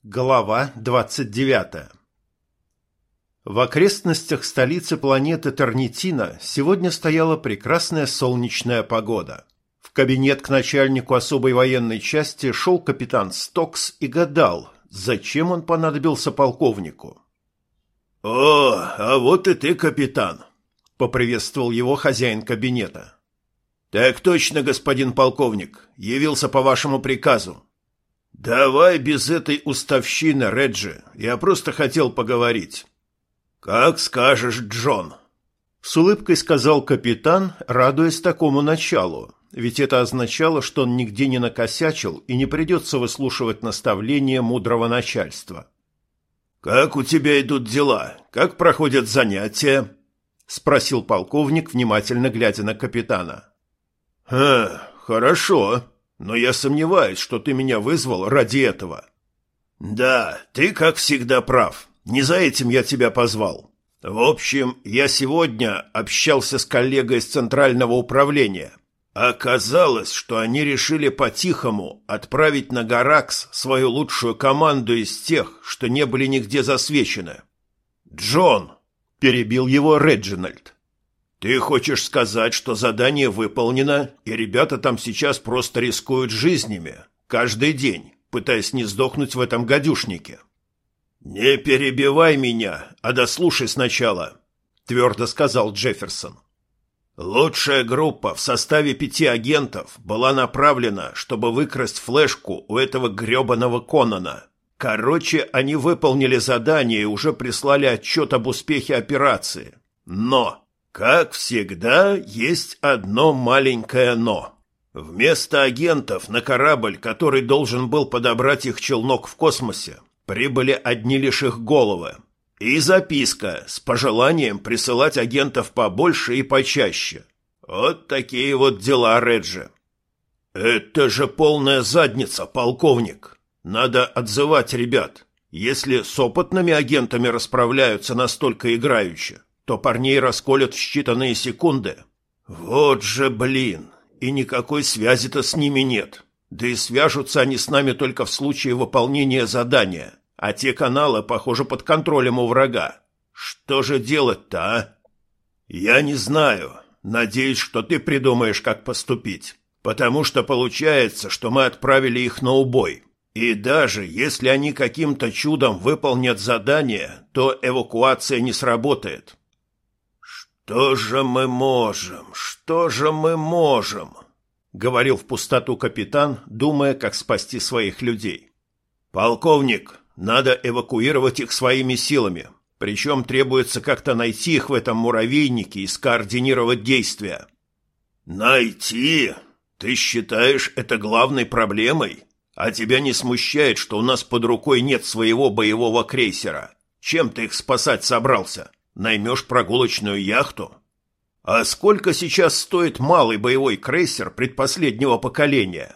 Глава 29. В окрестностях столицы планеты Тернитина сегодня стояла прекрасная солнечная погода. В кабинет к начальнику особой военной части шел капитан Стокс и гадал, зачем он понадобился полковнику. «О, а вот и ты, капитан!» — поприветствовал его хозяин кабинета. «Так точно, господин полковник, явился по вашему приказу». «Давай без этой уставщины, Реджи, я просто хотел поговорить». «Как скажешь, Джон», — с улыбкой сказал капитан, радуясь такому началу, ведь это означало, что он нигде не накосячил и не придется выслушивать наставления мудрого начальства. «Как у тебя идут дела? Как проходят занятия?» — спросил полковник, внимательно глядя на капитана. Хорошо. Но я сомневаюсь, что ты меня вызвал ради этого. Да, ты, как всегда, прав. Не за этим я тебя позвал. В общем, я сегодня общался с коллегой из Центрального управления. Оказалось, что они решили по-тихому отправить на Гаракс свою лучшую команду из тех, что не были нигде засвечены. «Джон!» – перебил его Реджинальд. «Ты хочешь сказать, что задание выполнено, и ребята там сейчас просто рискуют жизнями, каждый день, пытаясь не сдохнуть в этом гадюшнике?» «Не перебивай меня, а дослушай сначала», — твердо сказал Джефферсон. «Лучшая группа в составе 5 агентов была направлена, чтобы выкрасть флешку у этого гребаного Конана. Короче, они выполнили задание и уже прислали отчет об успехе операции. Но... как всегда, есть одно маленькое «но». Вместо агентов на корабль, который должен был подобрать их челнок в космосе, прибыли одни лишь их головы. И записка с пожеланием присылать агентов побольше и почаще. Вот такие вот дела, Реджи. Это же полная задница, полковник. Надо отзывать ребят. Если с опытными агентами расправляются настолько играюще, то парней расколют в считанные секунды. Вот же блин, и никакой связи-то с ними нет. Да и свяжутся они с нами только в случае выполнения задания, а те каналы, похоже, под контролем у врага. Что же делать-то, а? Я не знаю. Надеюсь, что ты придумаешь, как поступить. Потому что получается, что мы отправили их на убой. И даже если они каким-то чудом выполнят задание, то эвакуация не сработает. «Что же мы можем? Что же мы можем?» — говорил в пустоту капитан, думая, как спасти своих людей. «Полковник, надо эвакуировать их своими силами, причем требуется как-то найти их в этом муравейнике и скоординировать действия». «Найти? Ты считаешь это главной проблемой? А тебя не смущает, что у нас под рукой нет своего боевого крейсера? Чем ты их спасать собрался? Наймешь прогулочную яхту? А сколько сейчас стоит малый боевой крейсер предпоследнего поколения?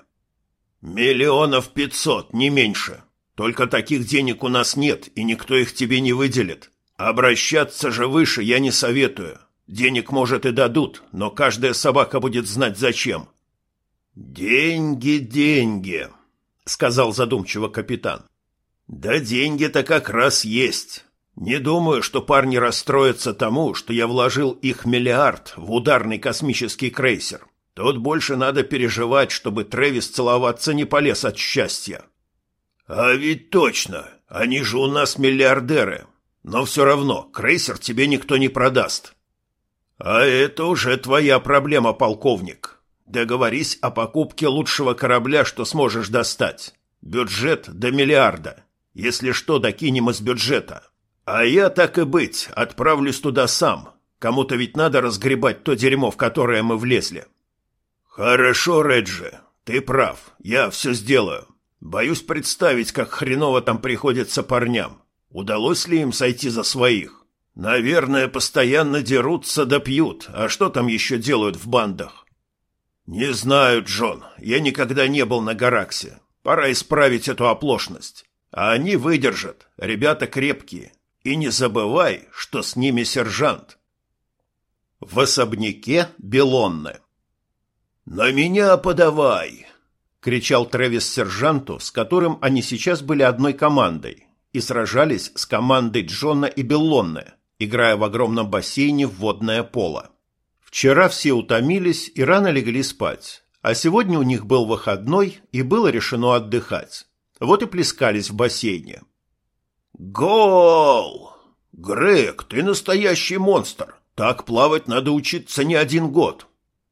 500 000, не меньше. Только таких денег у нас нет, и никто их тебе не выделит. Обращаться же выше я не советую. Денег, может, и дадут, но каждая собака будет знать зачем». «Деньги, деньги», — сказал задумчиво капитан. «Да деньги-то как раз есть. Не думаю, что парни расстроятся тому, что я вложил их 1 миллиард в ударный космический крейсер. Тут больше надо переживать, чтобы Трэвис целоваться не полез от счастья». «А ведь точно, они же у нас миллиардеры. Но все равно крейсер тебе никто не продаст». «А это уже твоя проблема, полковник. Договорись о покупке лучшего корабля, что сможешь достать. Бюджет до 1 миллиарда. Если что, докинем из бюджета. А я, так и быть, отправлюсь туда сам. Кому-то ведь надо разгребать то дерьмо, в которое мы влезли». «Хорошо, Реджи, ты прав, я все сделаю. Боюсь представить, как хреново там приходится парням. Удалось ли им сойти за своих? Наверное, постоянно дерутся да пьют, а что там еще делают в бандах?» «Не знаю, Джон, я никогда не был на Гараксе. Пора исправить эту оплошность. А они выдержат, ребята крепкие. И не забывай, что с ними сержант». В особняке Белонны. «На меня подавай!» — кричал Трэвис сержанту, с которым они сейчас были одной командой, и сражались с командой Джона и Беллонне, играя в огромном бассейне в водное поло. Вчера все утомились и рано легли спать, а сегодня у них был выходной и было решено отдыхать. Вот и плескались в бассейне. «Гол! Грег, ты настоящий монстр! Так плавать надо учиться не 1 год!»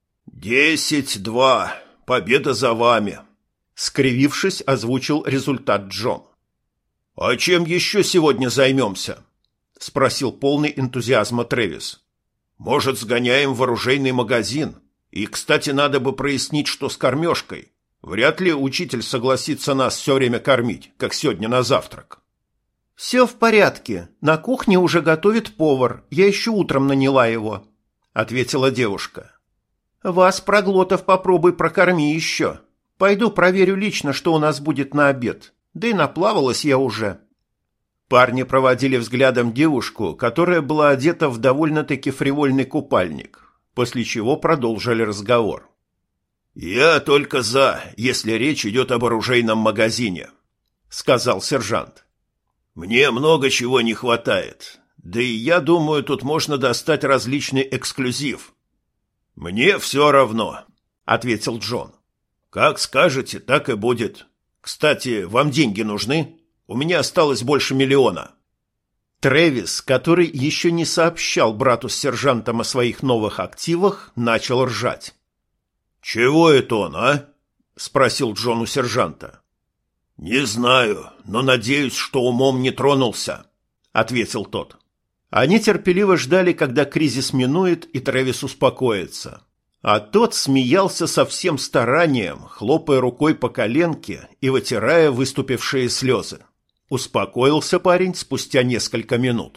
10-2. Победа за вами!» Скривившись, озвучил результат Джон. «А чем еще сегодня займемся?» — спросил полный энтузиазма Трэвис. «Может, сгоняем в оружейный магазин? И, кстати, надо бы прояснить, что с кормежкой. Вряд ли учитель согласится нас все время кормить, как сегодня на завтрак». «Все в порядке. На кухне уже готовит повар. Я еще утром наняла его», — ответила девушка. «Вас, проглотов, попробуй прокорми еще. Пойду проверю лично, что у нас будет на обед. Да и наплавалась я уже». Парни проводили взглядом девушку, которая была одета в довольно-таки фривольный купальник, после чего продолжили разговор. «Я только за, если речь идет об оружейном магазине», — сказал сержант. «Мне много чего не хватает. Да и я думаю, тут можно достать различный эксклюзив». «Мне все равно», — ответил Джон. «Как скажете, так и будет. Кстати, вам деньги нужны? У меня осталось больше 1 миллиона». Трэвис, который еще не сообщал брату с сержантом о своих новых активах, начал ржать. «Чего это он, а?» — спросил Джон у сержанта. «Не знаю, но надеюсь, что умом не тронулся», — ответил тот. Они терпеливо ждали, когда кризис минует и Трэвис успокоится. А тот смеялся со всем старанием, хлопая рукой по коленке и вытирая выступившие слезы. Успокоился парень спустя несколько минут.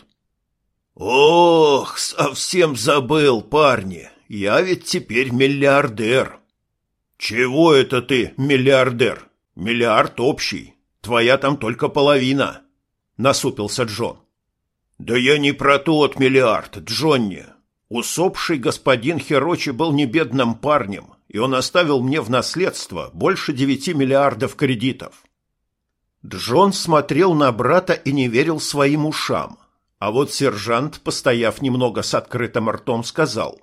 «Ох, совсем забыл, парни, я ведь теперь миллиардер». «Чего это ты, миллиардер? Миллиард общий. Твоя там только половина», — насупился Джон. «Да я не про тот миллиард, Джонни. Усопший господин Хирочи был не бедным парнем, и он оставил мне в наследство больше 9 миллиардов кредитов». Джон смотрел на брата и не верил своим ушам. А вот сержант, постояв немного с открытым ртом, сказал: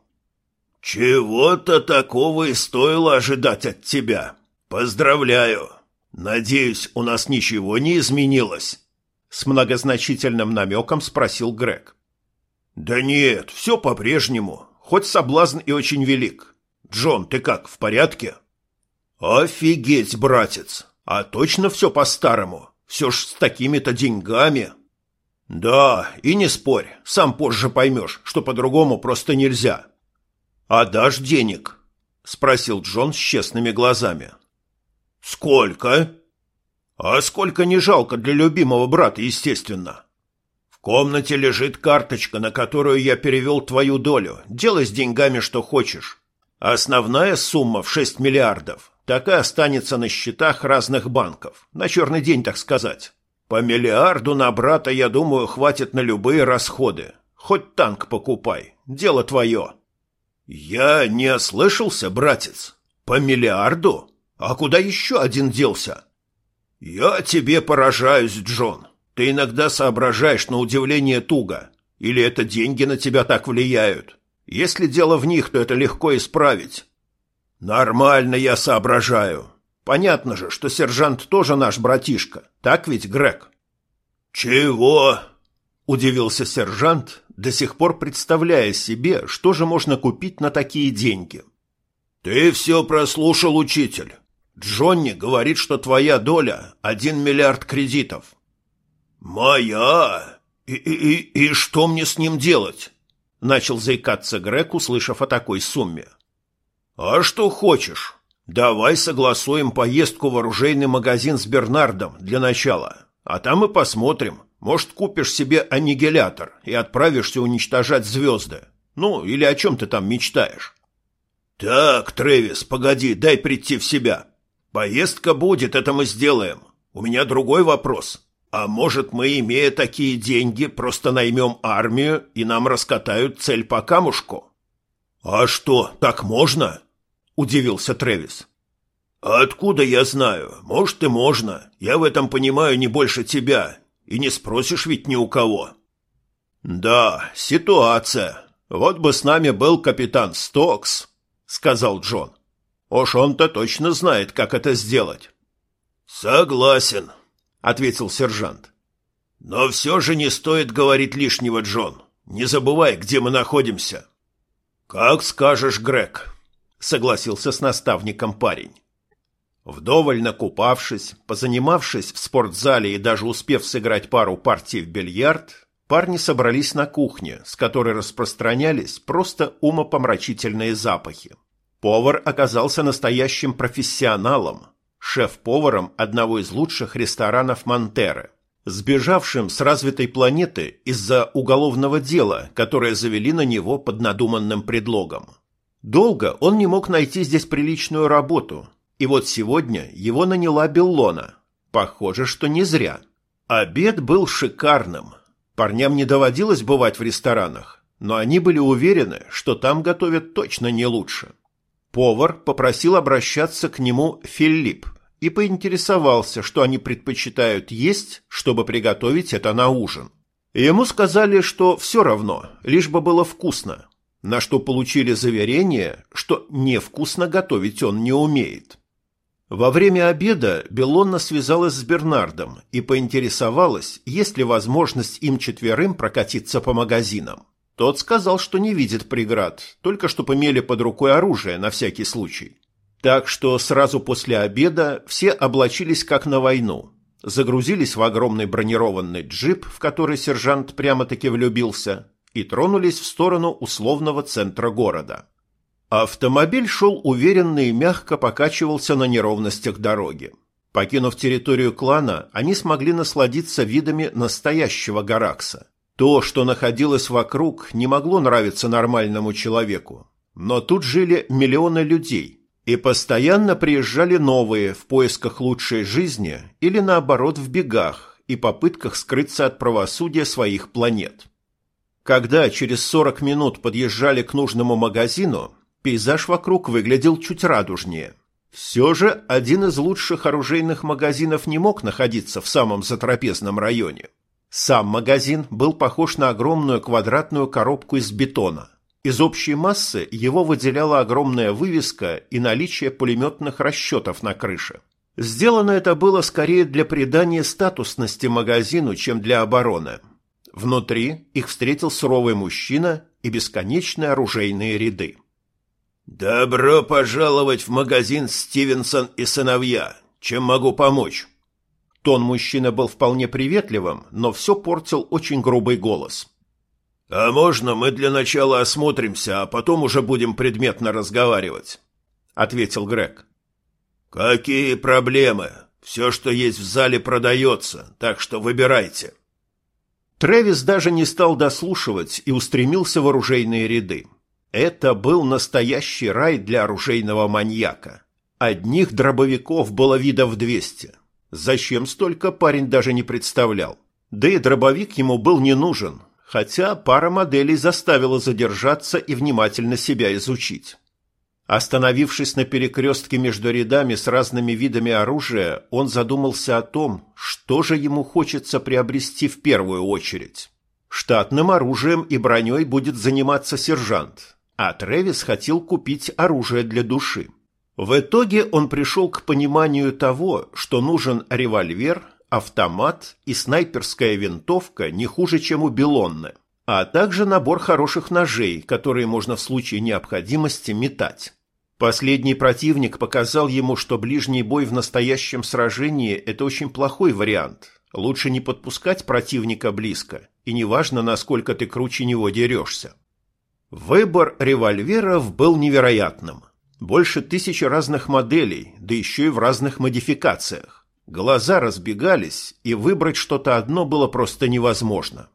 «Чего-то такого и стоило ожидать от тебя. Поздравляю. Надеюсь, у нас ничего не изменилось?» С многозначительным намеком спросил Грег. «Да нет, все по-прежнему, хоть соблазн и очень велик. Джон, ты как, в порядке?» «Офигеть, братец! А точно все по-старому? Все ж с такими-то деньгами?» «Да, и не спорь, сам позже поймешь, что по-другому просто нельзя». «А дашь денег?» — спросил Джон с честными глазами. «Сколько?» «А сколько не жалко для любимого брата, естественно. В комнате лежит карточка, на которую я перевел твою долю. Делай с деньгами что хочешь. Основная сумма в 6 миллиардов так и останется на счетах разных банков. На черный день, так сказать. По миллиарду на брата, я думаю, хватит на любые расходы. Хоть танк покупай. Дело твое». «Я не ослышался, братец? По миллиарду? А куда еще один делся?» «Я тебе поражаюсь, Джон. Ты иногда соображаешь на удивление туго. Или это деньги на тебя так влияют? Если дело в них, то это легко исправить». «Нормально я соображаю. Понятно же, что сержант тоже наш братишка. Так ведь, Грег?» «Чего?» – удивился сержант, до сих пор представляя себе, что же можно купить на такие деньги. «Ты все прослушал, учитель. Джонни говорит, что твоя доля — 1 миллиард кредитов». «Моя? И что мне с ним делать?» — начал заикаться Грег, услышав о такой сумме. «А что хочешь. Давай согласуем поездку в оружейный магазин с Бернардом для начала, а там и посмотрим. Может, купишь себе аннигилятор и отправишься уничтожать звезды. Ну, или о чем ты там мечтаешь?» «Так, Трэвис, погоди, дай прийти в себя. Поездка будет, это мы сделаем. У меня другой вопрос. А может, мы, имея такие деньги, просто наймем армию и нам раскатают цель по камушку?» «А что, так можно?» – удивился Трэвис. «А откуда я знаю? Может, и можно. Я в этом понимаю не больше тебя. И не спросишь ведь ни у кого». «Да, ситуация. Вот бы с нами был капитан Стокс», — сказал Джон. «Уж он-то точно знает, как это сделать». «Согласен», — ответил сержант. «Но все же не стоит говорить лишнего, Джон. Не забывай, где мы находимся». «Как скажешь, Грег», — согласился с наставником парень. Вдоволь накупавшись, позанимавшись в спортзале и даже успев сыграть пару партий в бильярд, парни собрались на кухне, с которой распространялись просто умопомрачительные запахи. Повар оказался настоящим профессионалом, шеф-поваром одного из лучших ресторанов Монтеры, сбежавшим с развитой планеты из-за уголовного дела, которое завели на него под надуманным предлогом. Долго он не мог найти здесь приличную работу, и вот сегодня его наняла Беллона. Похоже, что не зря. Обед был шикарным. Парням не доводилось бывать в ресторанах, но они были уверены, что там готовят точно не лучше. Повар попросил обращаться к нему Филипп и поинтересовался, что они предпочитают есть, чтобы приготовить это на ужин. Ему сказали, что все равно, лишь бы было вкусно, на что получили заверение, что невкусно готовить он не умеет. Во время обеда Беллона связалась с Бернардом и поинтересовалась, есть ли возможность им четверым прокатиться по магазинам. Тот сказал, что не видит преград, только чтоб имели под рукой оружие на всякий случай. Так что сразу после обеда все облачились как на войну, загрузились в огромный бронированный джип, в который сержант прямо-таки влюбился, и тронулись в сторону условного центра города. Автомобиль шел уверенно и мягко покачивался на неровностях дороги. Покинув территорию клана, они смогли насладиться видами настоящего Гаракса. То, что находилось вокруг, не могло нравиться нормальному человеку. Но тут жили миллионы людей, и постоянно приезжали новые в поисках лучшей жизни или, наоборот, в бегах и попытках скрыться от правосудия своих планет. Когда через 40 минут подъезжали к нужному магазину, пейзаж вокруг выглядел чуть радужнее. Все же один из лучших оружейных магазинов не мог находиться в самом затрапезном районе. Сам магазин был похож на огромную квадратную коробку из бетона. Из общей массы его выделяла огромная вывеска и наличие пулеметных расчетов на крыше. Сделано это было скорее для придания статусности магазину, чем для обороны. Внутри их встретил суровый мужчина и бесконечные оружейные ряды. «Добро пожаловать в магазин «Стивенсон и сыновья». Чем могу помочь?» Тон мужчины был вполне приветливым, но все портил очень грубый голос. «А можно мы для начала осмотримся, а потом уже будем предметно разговаривать?» — ответил Грег. «Какие проблемы? Все, что есть в зале, продается, так что выбирайте». Трэвис даже не стал дослушивать и устремился в оружейные ряды. Это был настоящий рай для оружейного маньяка. Одних дробовиков было видов 200. Зачем столько, парень даже не представлял. Да и дробовик ему был не нужен, хотя пара моделей заставила задержаться и внимательно себя изучить. Остановившись на перекрестке между рядами с разными видами оружия, он задумался о том, что же ему хочется приобрести в первую очередь. Штатным оружием и броней будет заниматься сержант, а Трэвис хотел купить оружие для души. В итоге он пришел к пониманию того, что нужен револьвер, автомат и снайперская винтовка не хуже, чем у Беллонны, а также набор хороших ножей, которые можно в случае необходимости метать. Последний противник показал ему, что ближний бой в настоящем сражении – это очень плохой вариант. Лучше не подпускать противника близко, и неважно, насколько ты круче него дерешься. Выбор револьверов был невероятным. Больше 1000 разных моделей, да еще и в разных модификациях. Глаза разбегались, и выбрать что-то одно было просто невозможно.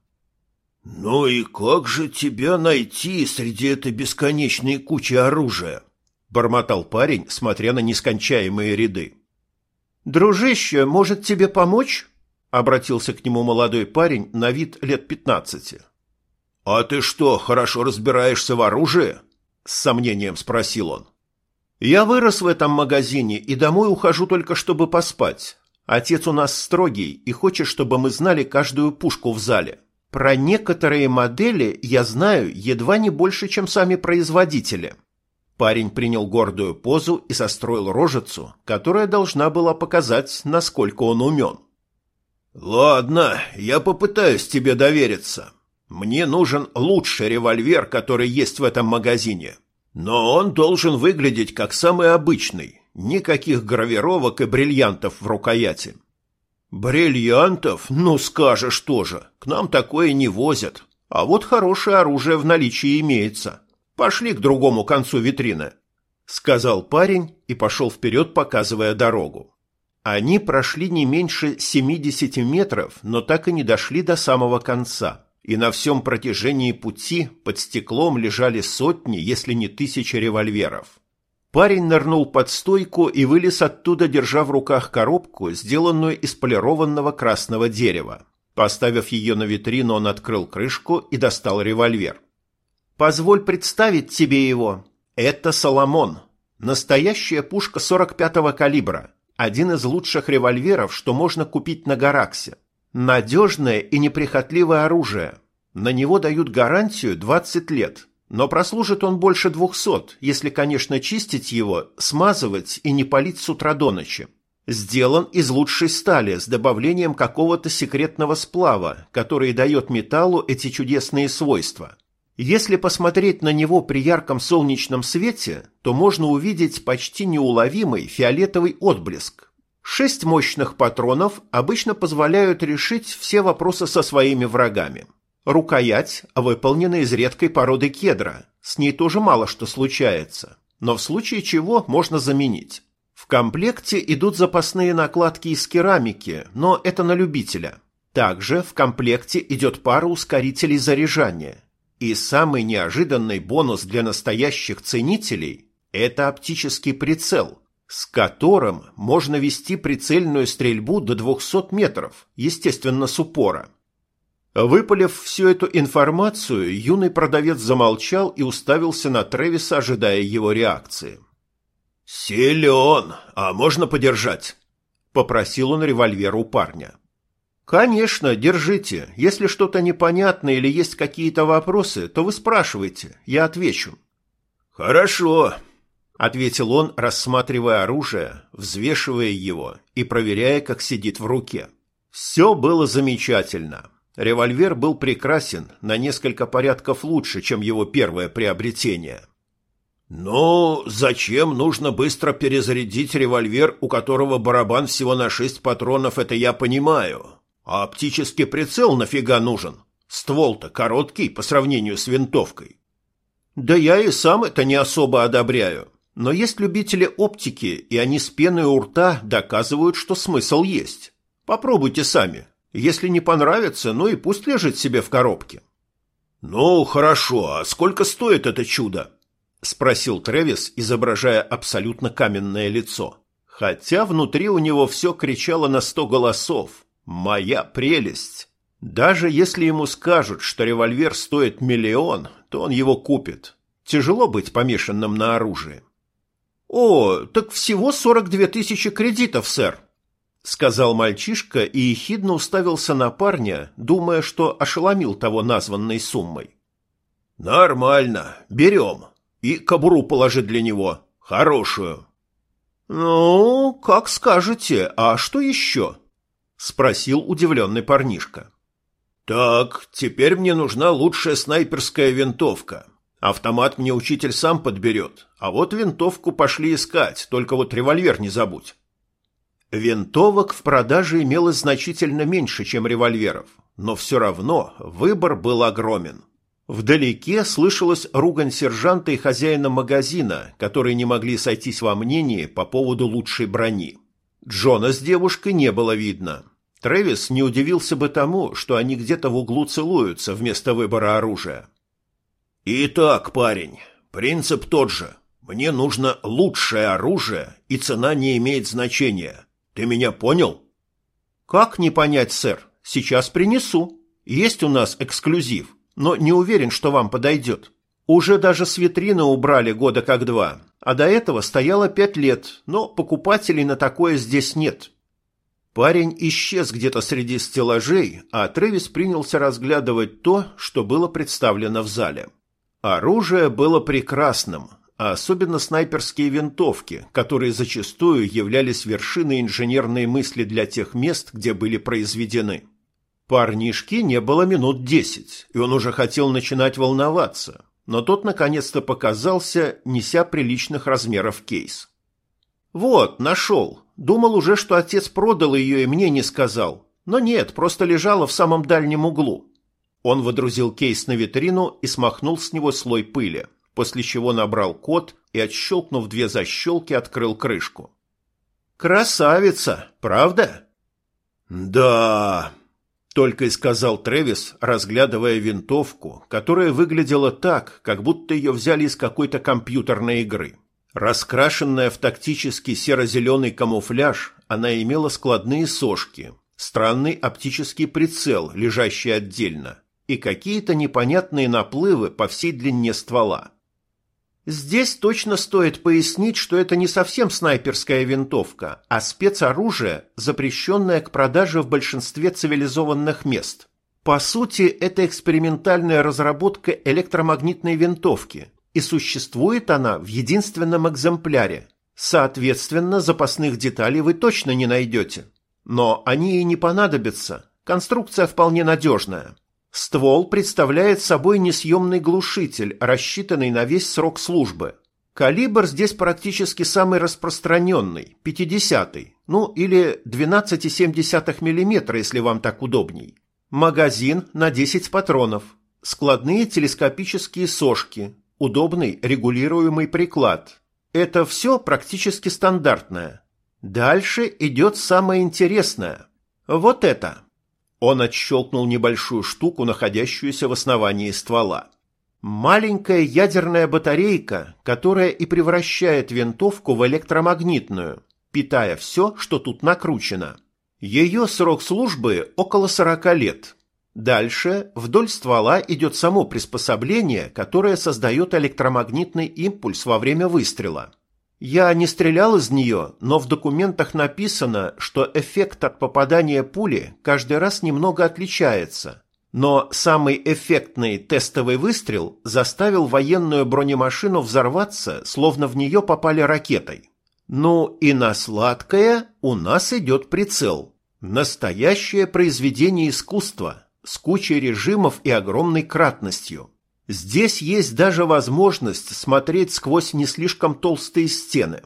«Ну и как же тебя найти среди этой бесконечной кучи оружия?» — бормотал парень, смотря на нескончаемые ряды. «Дружище, может тебе помочь?» — обратился к нему молодой парень на вид лет 15. «А ты что, хорошо разбираешься в оружии?» — с сомнением спросил он. Я вырос в этом магазине и домой ухожу только чтобы поспать. Отец у нас строгий и хочет, чтобы мы знали каждую пушку в зале. Про некоторые модели я знаю едва не больше, чем сами производители». Парень принял гордую позу и состроил рожицу, которая должна была показать, насколько он умен. «Ладно, я попытаюсь тебе довериться. Мне нужен лучший револьвер, который есть в этом магазине. Но он должен выглядеть как самый обычный. Никаких гравировок и бриллиантов в рукояти». «Бриллиантов? Ну скажешь тоже. К нам такое не возят. А вот хорошее оружие в наличии имеется. Пошли к другому концу витрины», — сказал парень и пошел вперед, показывая дорогу. Они прошли не меньше 70 метров, но так и не дошли до самого конца. И на всем протяжении пути под стеклом лежали сотни, если не тысячи револьверов. Парень нырнул под стойку и вылез оттуда, держа в руках коробку, сделанную из полированного красного дерева. Поставив ее на витрину, он открыл крышку и достал револьвер. «Позволь представить тебе его. Это Соломон. Настоящая пушка 45-го калибра. Один из лучших револьверов, что можно купить на Гараксе. Надежное и неприхотливое оружие. На него дают гарантию 20 лет. Но прослужит он больше 200, если, конечно, чистить его, смазывать и не палить с утра до ночи. Сделан из лучшей стали с добавлением какого-то секретного сплава, который дает металлу эти чудесные свойства. Если посмотреть на него при ярком солнечном свете, то можно увидеть почти неуловимый фиолетовый отблеск. 6 мощных патронов обычно позволяют решить все вопросы со своими врагами. Рукоять выполнена из редкой породы кедра, с ней тоже мало что случается, но в случае чего можно заменить. В комплекте идут запасные накладки из керамики, но это на любителя. Также в комплекте идет пара ускорителей заряжания. И самый неожиданный бонус для настоящих ценителей – это оптический прицел, с которым можно вести прицельную стрельбу до 200 метров, естественно, с упора. Выпалив всю эту информацию, юный продавец замолчал и уставился на Трэвиса, ожидая его реакции. «Силен, а можно подержать?» – попросил он револьвер у парня. «Конечно, держите. Если что-то непонятно или есть какие-то вопросы, то вы спрашивайте, я отвечу». «Хорошо», — ответил он, рассматривая оружие, взвешивая его и проверяя, как сидит в руке. Все было замечательно. Револьвер был прекрасен, на несколько порядков лучше, чем его первое приобретение. «Ну, зачем нужно быстро перезарядить револьвер, у которого барабан всего на 6 патронов, это я понимаю. А оптический прицел нафига нужен? Ствол-то короткий по сравнению с винтовкой». «Да я и сам это не особо одобряю. Но есть любители оптики, и они с пеной у рта доказывают, что смысл есть. Попробуйте сами. Если не понравится, ну и пусть лежит себе в коробке». «Ну, хорошо. А сколько стоит это чудо?» — спросил Трэвис, изображая абсолютно каменное лицо. Хотя внутри у него все кричало на 100 голосов. «Моя прелесть!» Даже если ему скажут, что револьвер стоит 1 миллион, то он его купит. Тяжело быть помешанным на оружии. «О, так всего 42 тысячи кредитов, сэр», — сказал мальчишка и ехидно уставился на парня, думая, что ошеломил того названной суммой. «Нормально, берем. И кобуру положи для него. Хорошую». «Ну, как скажете. А что еще?» — спросил удивленный парнишка. «Так, теперь мне нужна лучшая снайперская винтовка. Автомат мне учитель сам подберет, а вот винтовку пошли искать, только вот револьвер не забудь». Винтовок в продаже имелось значительно меньше, чем револьверов, но все равно выбор был огромен. Вдалеке слышалась ругань сержанта и хозяина магазина, которые не могли сойтись во мнении по поводу лучшей брони. Джона с девушкой не было видно. Трэвис не удивился бы тому, что они где-то в углу целуются вместо выбора оружия. «Итак, парень, принцип тот же. Мне нужно лучшее оружие, и цена не имеет значения. Ты меня понял?» «Как не понять, сэр? Сейчас принесу. Есть у нас эксклюзив, но не уверен, что вам подойдет. Уже даже с витрины убрали года как 2. а до этого стояла 5 лет, но покупателей на такое здесь нет. Парень исчез где-то среди стеллажей, а Трэвис принялся разглядывать то, что было представлено в зале. Оружие было прекрасным, а особенно снайперские винтовки, которые зачастую являлись вершиной инженерной мысли для тех мест, где были произведены. Парнишке не было минут 10, и он уже хотел начинать волноваться, но тот наконец-то показался, неся приличных размеров кейс. «Вот, нашел. Думал уже, что отец продал ее и мне не сказал. Но нет, просто лежала в самом дальнем углу». Он водрузил кейс на витрину и смахнул с него слой пыли, после чего набрал код и, отщелкнув 2 защелки, открыл крышку. «Красавица, правда?» «Да», — только и сказал Трэвис, разглядывая винтовку, которая выглядела так, как будто ее взяли из какой-то компьютерной игры. Раскрашенная в тактический серо-зеленый камуфляж, она имела складные сошки, странный оптический прицел, лежащий отдельно, и какие-то непонятные наплывы по всей длине ствола. Здесь точно стоит пояснить, что это не совсем снайперская винтовка, а спецоружие, запрещенное к продаже в большинстве цивилизованных мест. По сути, это экспериментальная разработка электромагнитной винтовки, и существует она в единственном экземпляре. Соответственно, запасных деталей вы точно не найдете. Но они и не понадобятся, конструкция вполне надежная. Ствол представляет собой несъемный глушитель, рассчитанный на весь срок службы. Калибр здесь практически самый распространенный, 50-й, ну или 12,7 мм, если вам так удобней. Магазин на 10 патронов, складные телескопические сошки, удобный регулируемый приклад. Это все практически стандартное. Дальше идет самое интересное. Вот это. Он отщелкнул небольшую штуку, находящуюся в основании ствола. Маленькая ядерная батарейка, которая и превращает винтовку в электромагнитную, питая все, что тут накручено. Ее срок службы около 40 лет. Дальше вдоль ствола идет само приспособление, которое создает электромагнитный импульс во время выстрела. Я не стрелял из нее, но в документах написано, что эффект от попадания пули каждый раз немного отличается. Но самый эффектный тестовый выстрел заставил военную бронемашину взорваться, словно в нее попали ракетой. Ну и на сладкое у нас идет прицел. Настоящее произведение искусства, с кучей режимов и огромной кратностью. Здесь есть даже возможность смотреть сквозь не слишком толстые стены.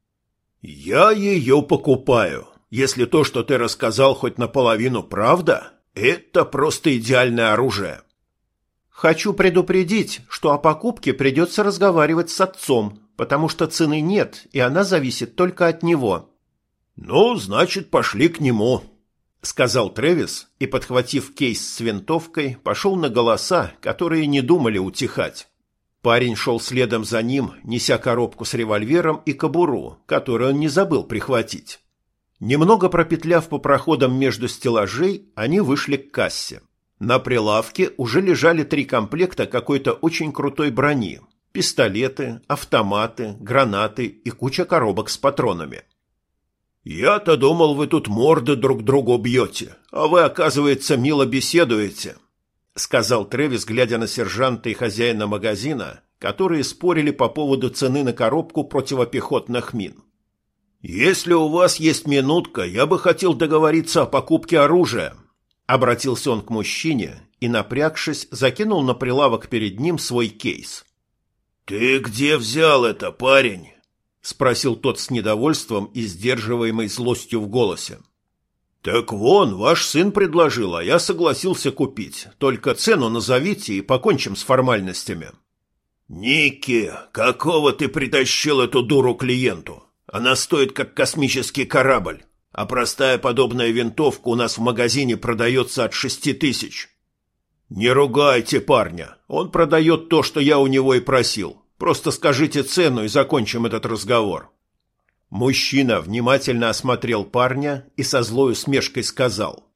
«Я ее покупаю. Если то, что ты рассказал, хоть наполовину правда, это просто идеальное оружие». «Хочу предупредить, что о покупке придется разговаривать с отцом, потому что цены нет, и она зависит только от него». «Ну, значит, пошли к нему», — сказал Трэвис и, подхватив кейс с винтовкой, пошел на голоса, которые не думали утихать. Парень шел следом за ним, неся коробку с револьвером и кобуру, которую он не забыл прихватить. Немного пропетляв по проходам между стеллажей, они вышли к кассе. На прилавке уже лежали 3 комплекта какой-то очень крутой брони, пистолеты, автоматы, гранаты и куча коробок с патронами. «Я-то думал, вы тут морды друг другу бьете, а вы, оказывается, мило беседуете», — сказал Трэвис, глядя на сержанта и хозяина магазина, которые спорили по поводу цены на коробку противопехотных мин. «Если у вас есть минутка, я бы хотел договориться о покупке оружия», — обратился он к мужчине и, напрягшись, закинул на прилавок перед ним свой кейс. «Ты где взял это, парень?» — спросил тот с недовольством и сдерживаемой злостью в голосе. «Так вон, ваш сын предложил, а я согласился купить. Только цену назовите и покончим с формальностями». «Ники, какого ты притащил эту дуру клиенту? Она стоит как космический корабль, а простая подобная винтовка у нас в магазине продается от 6000. «Не ругайте парня, он продает то, что я у него и просил. Просто скажите цену и закончим этот разговор». Мужчина внимательно осмотрел парня и со злой усмешкой сказал: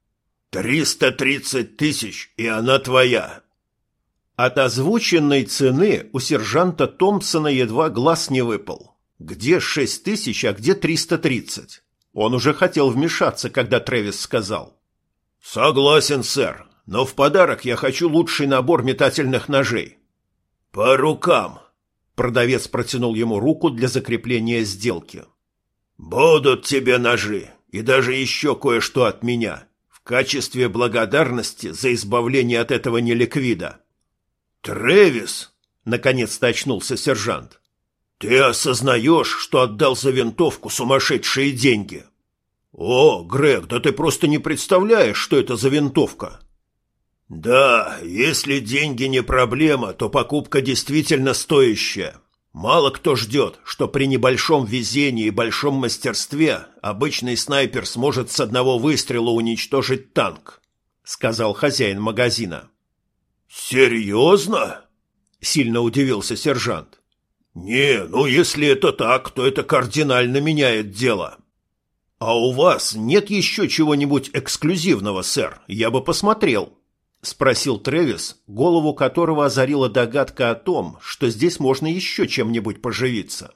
330 000, и она твоя. От озвученной цены у сержанта Томпсона едва глаз не выпал. Где 6000, а где 330? Он уже хотел вмешаться, когда Трэвис сказал. Согласен, сэр, но в подарок я хочу лучший набор метательных ножей. По рукам. Продавец протянул ему руку для закрепления сделки. Будут тебе ножи, и даже еще кое-что от меня, в качестве благодарности за избавление от этого неликвида. Трэвис, наконец-то очнулся сержант. Ты осознаешь, что отдал за винтовку сумасшедшие деньги? О, Грег, да ты просто не представляешь, что это за винтовка. Да, если деньги не проблема, то покупка действительно стоящая. Мало кто ждет, что при небольшом везении и большом мастерстве обычный снайпер сможет с одного выстрела уничтожить танк, сказал хозяин магазина. Серьезно? Сильно удивился сержант. Не, ну если это так, то это кардинально меняет дело. А у вас нет еще чего-нибудь эксклюзивного, сэр? Я бы посмотрел. — спросил Трэвис, голову которого озарила догадка о том, что здесь можно еще чем-нибудь поживиться.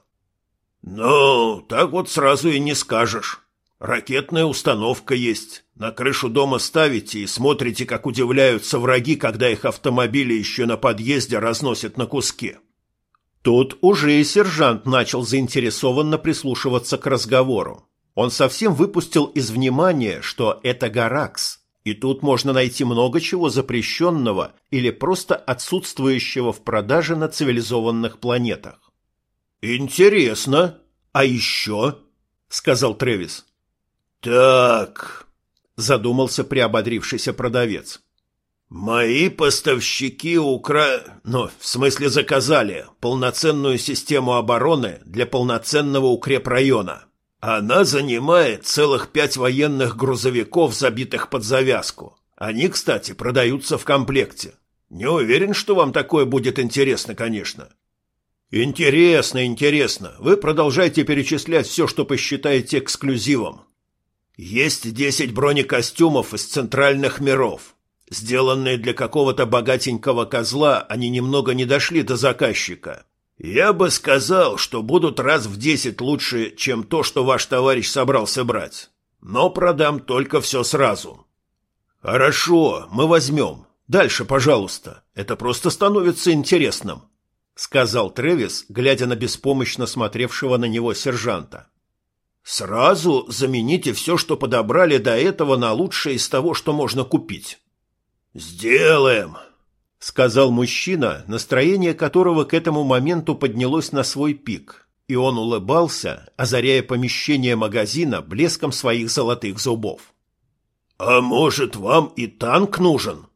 «Ну, так вот сразу и не скажешь. Ракетная установка есть. На крышу дома ставите и смотрите, как удивляются враги, когда их автомобили еще на подъезде разносят на куски». Тут уже и сержант начал заинтересованно прислушиваться к разговору. Он совсем выпустил из внимания, что это Гаракс. И тут можно найти много чего запрещенного или просто отсутствующего в продаже на цивилизованных планетах. «Интересно. А еще?» — сказал Трэвис. «Так», — задумался приободрившийся продавец. «Мои поставщики в смысле заказали полноценную систему обороны для полноценного укрепрайона. Она занимает целых 5 военных грузовиков, забитых под завязку. Они, кстати, продаются в комплекте. Не уверен, что вам такое будет интересно, конечно». «Интересно. Вы продолжайте перечислять все, что посчитаете эксклюзивом. Есть 10 бронекостюмов из центральных миров. Сделанные для какого-то богатенького козла, они немного не дошли до заказчика. Я бы сказал, что будут раз в 10 лучше, чем то, что ваш товарищ собрался брать. Но продам только все сразу». «Хорошо, мы возьмем. Дальше, пожалуйста. Это просто становится интересным», — сказал Трэвис, глядя на беспомощно смотревшего на него сержанта. «Сразу замените все, что подобрали до этого, на лучшее из того, что можно купить». «Сделаем», — сказал мужчина, настроение которого к этому моменту поднялось на свой пик, и он улыбался, озаряя помещение магазина блеском своих золотых зубов. «А может, вам и танк нужен?»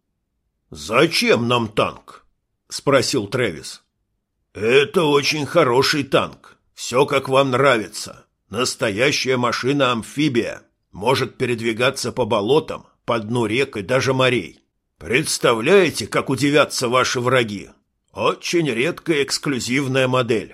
«Зачем нам танк?» — спросил Трэвис. «Это очень хороший танк. Все, как вам нравится. Настоящая машина-амфибия. Может передвигаться по болотам, по дну рек и даже морей. Представляете, как удивятся ваши враги? Очень редкая эксклюзивная модель».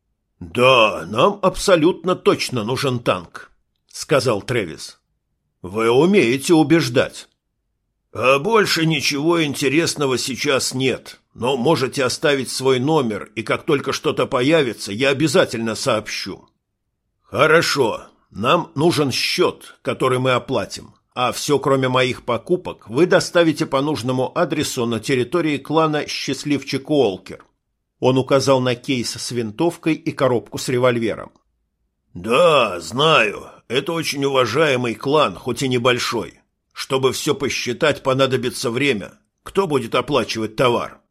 «Да, нам абсолютно точно нужен танк», — сказал Трэвис. «Вы умеете убеждать». «А больше ничего интересного сейчас нет, но можете оставить свой номер, и как только что-то появится, я обязательно сообщу». «Хорошо, нам нужен счет, который мы оплатим. А все, кроме моих покупок, вы доставите по нужному адресу на территории клана «Счастливчик Уолкер». Он указал на кейс с винтовкой и коробку с револьвером. «Да, знаю. Это очень уважаемый клан, хоть и небольшой. Чтобы все посчитать, понадобится время. Кто будет оплачивать товар?»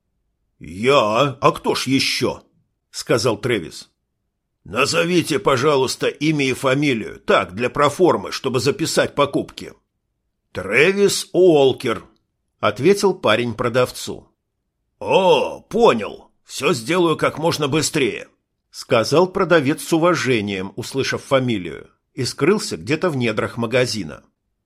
«Я? А кто ж еще?» — сказал Трэвис. «Назовите, пожалуйста, имя и фамилию, так, для проформы, чтобы записать покупки». «Трэвис Уолкер», — ответил парень продавцу. «О, понял. Все сделаю как можно быстрее», — сказал продавец с уважением, услышав фамилию, и скрылся где-то в недрах магазина.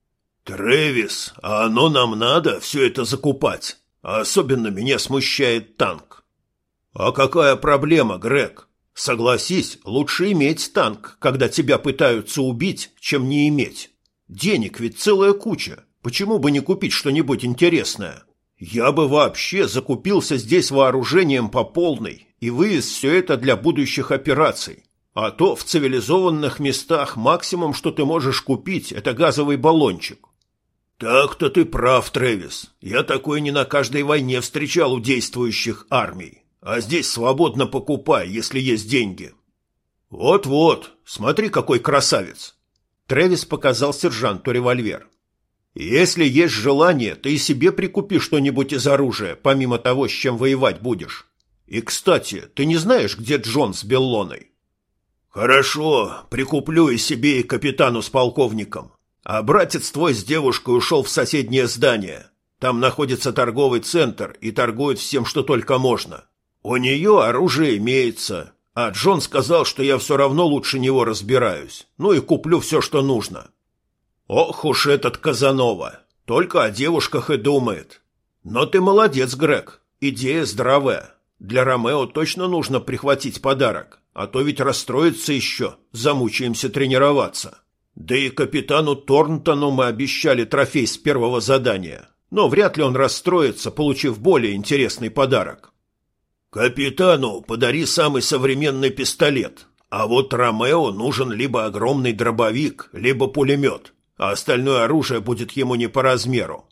«Трэвис, а оно нам надо все это закупать? А особенно меня смущает танк». «А какая проблема, Грег? Согласись, лучше иметь танк, когда тебя пытаются убить, чем не иметь. Денег ведь целая куча. Почему бы не купить что-нибудь интересное? Я бы вообще закупился здесь вооружением по полной и вывез все это для будущих операций. А то в цивилизованных местах максимум, что ты можешь купить, это газовый баллончик. Так-то ты прав, Трэвис. Я такое не на каждой войне встречал у действующих армий. А здесь свободно покупай, если есть деньги. Вот-вот, смотри, какой красавец. Трэвис показал сержанту револьвер. Если есть желание, ты и себе прикупи что-нибудь из оружия, помимо того, с чем воевать будешь. И, кстати, ты не знаешь, где Джон с Беллоной? Хорошо, прикуплю и себе, и капитану с полковником. А братец твой с девушкой ушел в соседнее здание. Там находится торговый центр и торгует всем, что только можно. У нее оружие имеется, а Джон сказал, что я все равно лучше него разбираюсь. Ну и куплю все, что нужно. Ох уж этот Казанова, только о девушках и думает. Но ты молодец, Грег, идея здравая. Для Ромео точно нужно прихватить подарок, а то ведь расстроится еще, замучаемся тренироваться. Да и капитану Торнтону мы обещали трофей с первого задания, но вряд ли он расстроится, получив более интересный подарок. Капитану подари самый современный пистолет, а вот Ромео нужен либо огромный дробовик, либо пулемет, а остальное оружие будет ему не по размеру.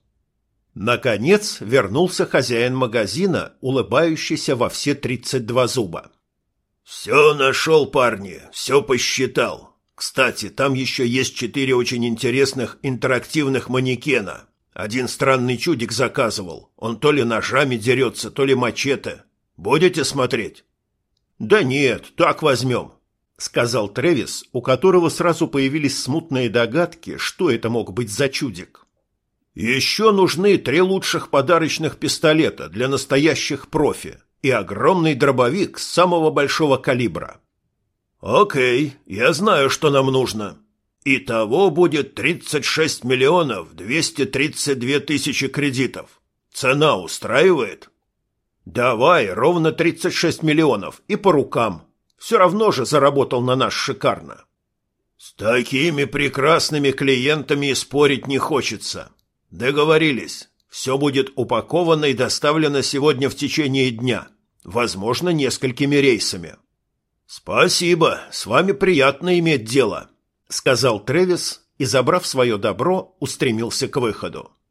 Наконец вернулся хозяин магазина, улыбающийся во все 32 зуба. «Все нашел, парни, все посчитал. Кстати, там еще есть 4 очень интересных интерактивных манекена. Один странный чудик заказывал. Он то ли ножами дерется, то ли мачете. Будете смотреть?» «Да нет, так возьмем», — сказал Трэвис, у которого сразу появились смутные догадки, что это мог быть за чудик. «Еще нужны 3 лучших подарочных пистолета для настоящих профи и огромный дробовик самого большого калибра». «Окей, я знаю, что нам нужно. Итого будет 36 миллионов 232 тысячи кредитов. Цена устраивает?» «Давай, ровно 36 миллионов, и по рукам. Все равно же заработал на нас шикарно». «С такими прекрасными клиентами и спорить не хочется. Договорились. Все будет упаковано и доставлено сегодня в течение дня. Возможно, несколькими рейсами». «Спасибо, с вами приятно иметь дело», — сказал Трэвис и, забрав свое добро, устремился к выходу.